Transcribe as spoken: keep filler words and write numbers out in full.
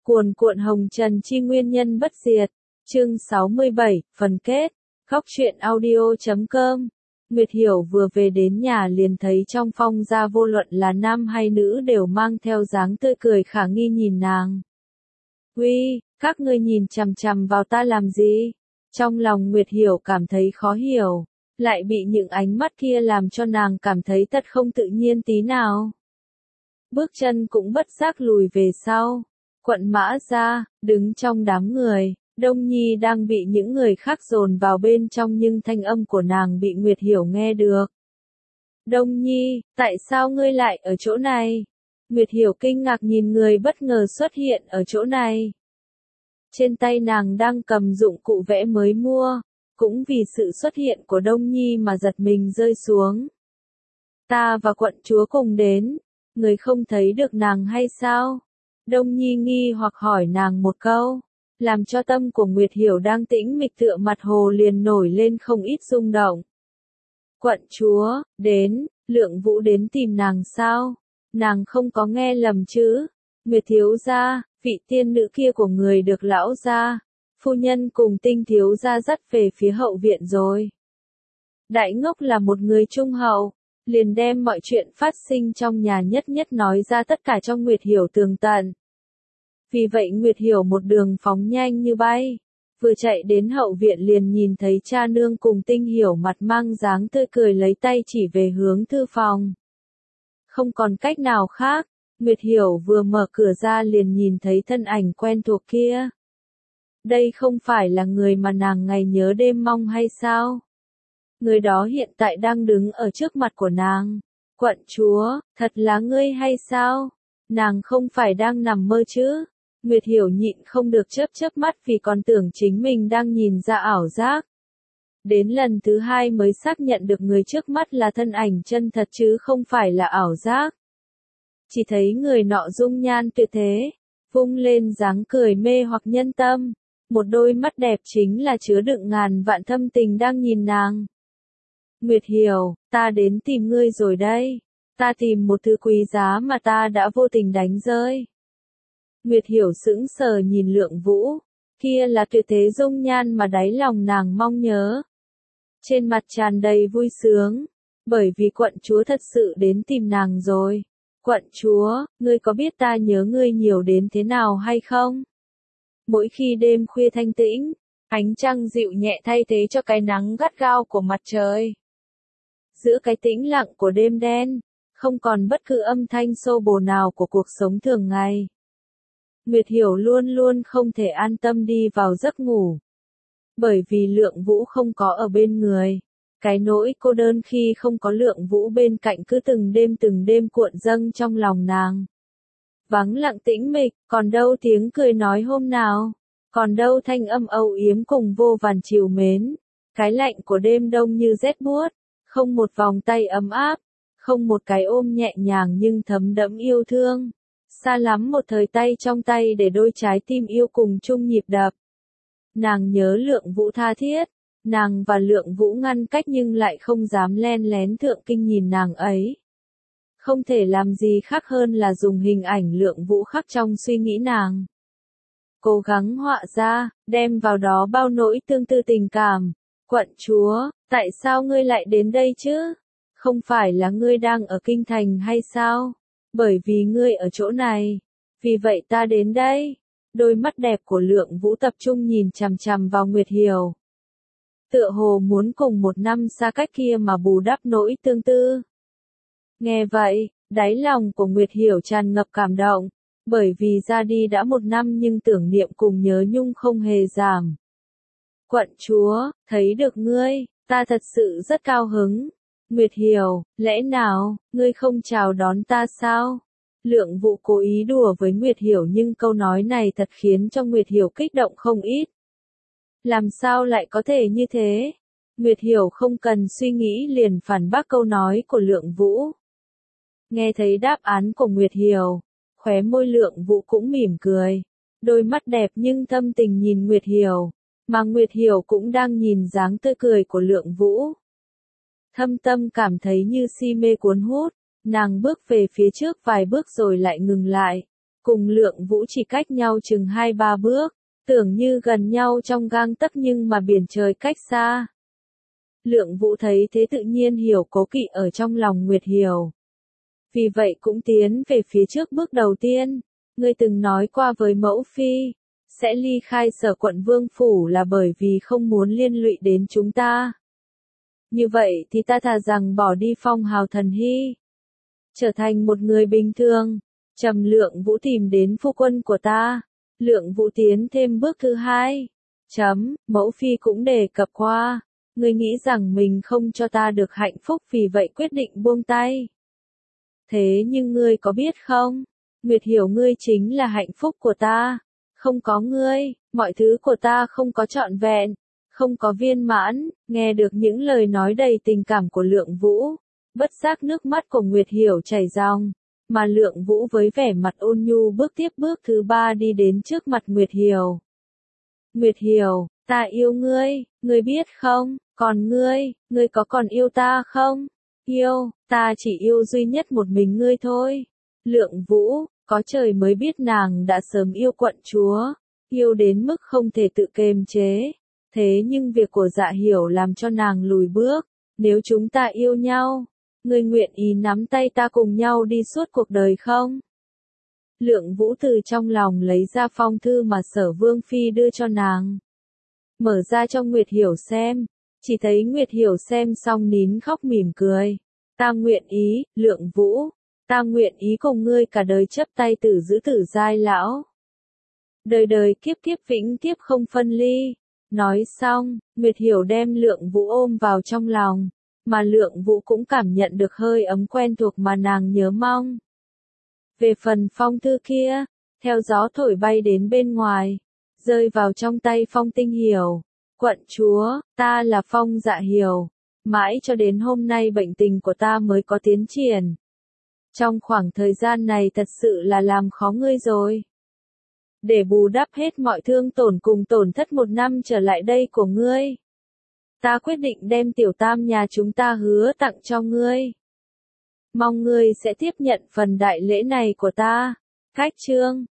Cuồn cuộn hồng trần chi nguyên nhân bất diệt. Chương sáu mươi bảy, phần kết. Góc truyện audio chấm com. Nguyệt Hiểu vừa về đến nhà liền thấy trong Phong gia vô luận là nam hay nữ đều mang theo dáng tươi cười khả nghi nhìn nàng. Uy, các ngươi nhìn chằm chằm vào ta làm gì? Trong lòng Nguyệt Hiểu cảm thấy khó hiểu, lại bị những ánh mắt kia làm cho nàng cảm thấy thật không tự nhiên tí nào. Bước chân cũng bất giác lùi về sau. Quận Mã Gia, đứng trong đám người, Đông Nhi đang bị những người khác dồn vào bên trong nhưng thanh âm của nàng bị Nguyệt Hiểu nghe được. Đông Nhi, tại sao ngươi lại ở chỗ này? Nguyệt Hiểu kinh ngạc nhìn người bất ngờ xuất hiện ở chỗ này. Trên tay nàng đang cầm dụng cụ vẽ mới mua, cũng vì sự xuất hiện của Đông Nhi mà giật mình rơi xuống. Ta và quận chúa cùng đến, người không thấy được nàng hay sao? Đông Nhi nghi hoặc hỏi nàng một câu, làm cho tâm của Nguyệt Hiểu đang tĩnh mịch tựa mặt hồ liền nổi lên không ít rung động. Quận chúa, đến, Lượng Vũ đến tìm nàng sao? Nàng không có nghe lầm chứ? Nguyệt thiếu gia, vị tiên nữ kia của người được lão gia, phu nhân cùng Tinh thiếu gia dắt về phía hậu viện rồi. Đại ngốc là một người trung hậu, liền đem mọi chuyện phát sinh trong nhà nhất nhất nói ra tất cả cho Nguyệt Hiểu tường tận. Vì vậy Nguyệt Hiểu một đường phóng nhanh như bay, vừa chạy đến hậu viện liền nhìn thấy cha nương cùng Tinh Hiểu mặt mang dáng tươi cười lấy tay chỉ về hướng thư phòng. Không còn cách nào khác, Nguyệt Hiểu vừa mở cửa ra liền nhìn thấy thân ảnh quen thuộc kia. Đây không phải là người mà nàng ngày nhớ đêm mong hay sao? Người đó hiện tại đang đứng ở trước mặt của nàng. Quận chúa, thật là ngươi hay sao? Nàng không phải đang nằm mơ chứ? Nguyệt Hiểu nhịn không được chớp chớp mắt vì còn tưởng chính mình đang nhìn ra ảo giác. Đến lần thứ hai mới xác nhận được người trước mắt là thân ảnh chân thật chứ không phải là ảo giác. Chỉ thấy người nọ dung nhan tuyệt thế, vung lên dáng cười mê hoặc nhân tâm, một đôi mắt đẹp chính là chứa đựng ngàn vạn thâm tình đang nhìn nàng. Nguyệt Hiểu, ta đến tìm ngươi rồi đây. Ta tìm một thứ quý giá mà ta đã vô tình đánh rơi. Nguyệt Hiểu sững sờ nhìn Lượng Vũ, kia là tuyệt thế dung nhan mà đáy lòng nàng mong nhớ. Trên mặt tràn đầy vui sướng, bởi vì quận chúa thật sự đến tìm nàng rồi. Quận chúa, ngươi có biết ta nhớ ngươi nhiều đến thế nào hay không? Mỗi khi đêm khuya thanh tĩnh, ánh trăng dịu nhẹ thay thế cho cái nắng gắt gao của mặt trời. Giữa cái tĩnh lặng của đêm đen, không còn bất cứ âm thanh xô bồ nào của cuộc sống thường ngày. Nguyệt Hiểu luôn luôn không thể an tâm đi vào giấc ngủ. Bởi vì Lượng Vũ không có ở bên người. Cái nỗi cô đơn khi không có Lượng Vũ bên cạnh cứ từng đêm từng đêm cuộn dâng trong lòng nàng. Vắng lặng tĩnh mịch, còn đâu tiếng cười nói hôm nào, còn đâu thanh âm âu yếm cùng vô vàn trìu mến. Cái lạnh của đêm đông như rét buốt, không một vòng tay ấm áp, không một cái ôm nhẹ nhàng nhưng thấm đẫm yêu thương. Xa lắm một thời tay trong tay để đôi trái tim yêu cùng chung nhịp đập. Nàng nhớ Lượng Vũ tha thiết, nàng và Lượng Vũ ngăn cách nhưng lại không dám len lén thượng kinh nhìn nàng ấy. Không thể làm gì khác hơn là dùng hình ảnh Lượng Vũ khắc trong suy nghĩ nàng. Cố gắng họa ra, đem vào đó bao nỗi tương tư tình cảm. Quận chúa, tại sao ngươi lại đến đây chứ? Không phải là ngươi đang ở kinh thành hay sao? Bởi vì ngươi ở chỗ này, vì vậy ta đến đây. Đôi mắt đẹp của Lượng Vũ tập trung nhìn chằm chằm vào Nguyệt Hiểu. Tựa hồ muốn cùng một năm xa cách kia mà bù đắp nỗi tương tư. Nghe vậy, đáy lòng của Nguyệt Hiểu tràn ngập cảm động, bởi vì ra đi đã một năm nhưng tưởng niệm cùng nhớ nhung không hề giảm. Quận chúa, thấy được ngươi, ta thật sự rất cao hứng. Nguyệt Hiểu, lẽ nào, ngươi không chào đón ta sao? Lượng Vũ cố ý đùa với Nguyệt Hiểu nhưng câu nói này thật khiến cho Nguyệt Hiểu kích động không ít. Làm sao lại có thể như thế? Nguyệt Hiểu không cần suy nghĩ liền phản bác câu nói của Lượng Vũ. Nghe thấy đáp án của Nguyệt Hiểu, khóe môi Lượng Vũ cũng mỉm cười. Đôi mắt đẹp nhưng thâm tình nhìn Nguyệt Hiểu, mà Nguyệt Hiểu cũng đang nhìn dáng tươi cười của Lượng Vũ. Thâm tâm cảm thấy như si mê cuốn hút, nàng bước về phía trước vài bước rồi lại ngừng lại. cùng Lượng Vũ chỉ cách nhau chừng hai ba bước, tưởng như gần nhau trong gang tấc nhưng mà biển trời cách xa. Lượng Vũ thấy thế tự nhiên hiểu cố kỵ ở trong lòng Nguyệt Hiểu. Vì vậy cũng tiến về phía trước bước đầu tiên, ngươi từng nói qua với mẫu phi, sẽ ly khai Sở quận vương phủ là bởi vì không muốn liên lụy đến chúng ta. Như vậy thì ta thà rằng bỏ đi phong hào thần hy, trở thành một người bình thường. Trầm Lượng Vũ tìm đến phu quân của ta. Lượng Vũ tiến thêm bước thứ hai. Chấm, mẫu phi cũng đề cập qua. Ngươi nghĩ rằng mình không cho ta được hạnh phúc vì vậy quyết định buông tay. Thế nhưng ngươi có biết không? Nguyệt Hiểu ngươi chính là hạnh phúc của ta. Không có ngươi, mọi thứ của ta không có trọn vẹn, không có viên mãn. Nghe được những lời nói đầy tình cảm của Lượng Vũ, bất giác nước mắt của Nguyệt Hiểu chảy ròng, mà Lượng Vũ với vẻ mặt ôn nhu bước tiếp bước thứ ba đi đến trước mặt Nguyệt Hiểu. Nguyệt Hiểu, ta yêu ngươi, ngươi biết không, còn ngươi, ngươi có còn yêu ta không? Yêu, ta chỉ yêu duy nhất một mình ngươi thôi. Lượng Vũ, có trời mới biết nàng đã sớm yêu quận chúa, yêu đến mức không thể tự kiềm chế. Thế nhưng việc của Dạ Hiểu làm cho nàng lùi bước. Nếu chúng ta yêu nhau, ngươi nguyện ý nắm tay ta cùng nhau đi suốt cuộc đời không? Lượng Vũ từ trong lòng lấy ra phong thư mà Sở Vương Phi đưa cho nàng. Mở ra cho Nguyệt Hiểu xem, chỉ thấy Nguyệt Hiểu xem xong nín khóc mỉm cười. Ta nguyện ý, Lượng Vũ, ta nguyện ý cùng ngươi cả đời chấp tay tử giữ tử giai lão. Đời đời kiếp kiếp vĩnh kiếp không phân ly. Nói xong, Nguyệt Hiểu đem Lượng Vũ ôm vào trong lòng, mà Lượng Vũ cũng cảm nhận được hơi ấm quen thuộc mà nàng nhớ mong. Về phần phong thư kia, theo gió thổi bay đến bên ngoài, rơi vào trong tay Phong Tinh Hiểu. Quận chúa, ta là Phong Dạ Hiểu, mãi cho đến hôm nay bệnh tình của ta mới có tiến triển. Trong khoảng thời gian này thật sự là làm khó ngươi rồi. Để bù đắp hết mọi thương tổn cùng tổn thất một năm trở lại đây của ngươi, ta quyết định đem tiểu tam nhà chúng ta hứa tặng cho ngươi. Mong ngươi sẽ tiếp nhận phần đại lễ này của ta. Khách chương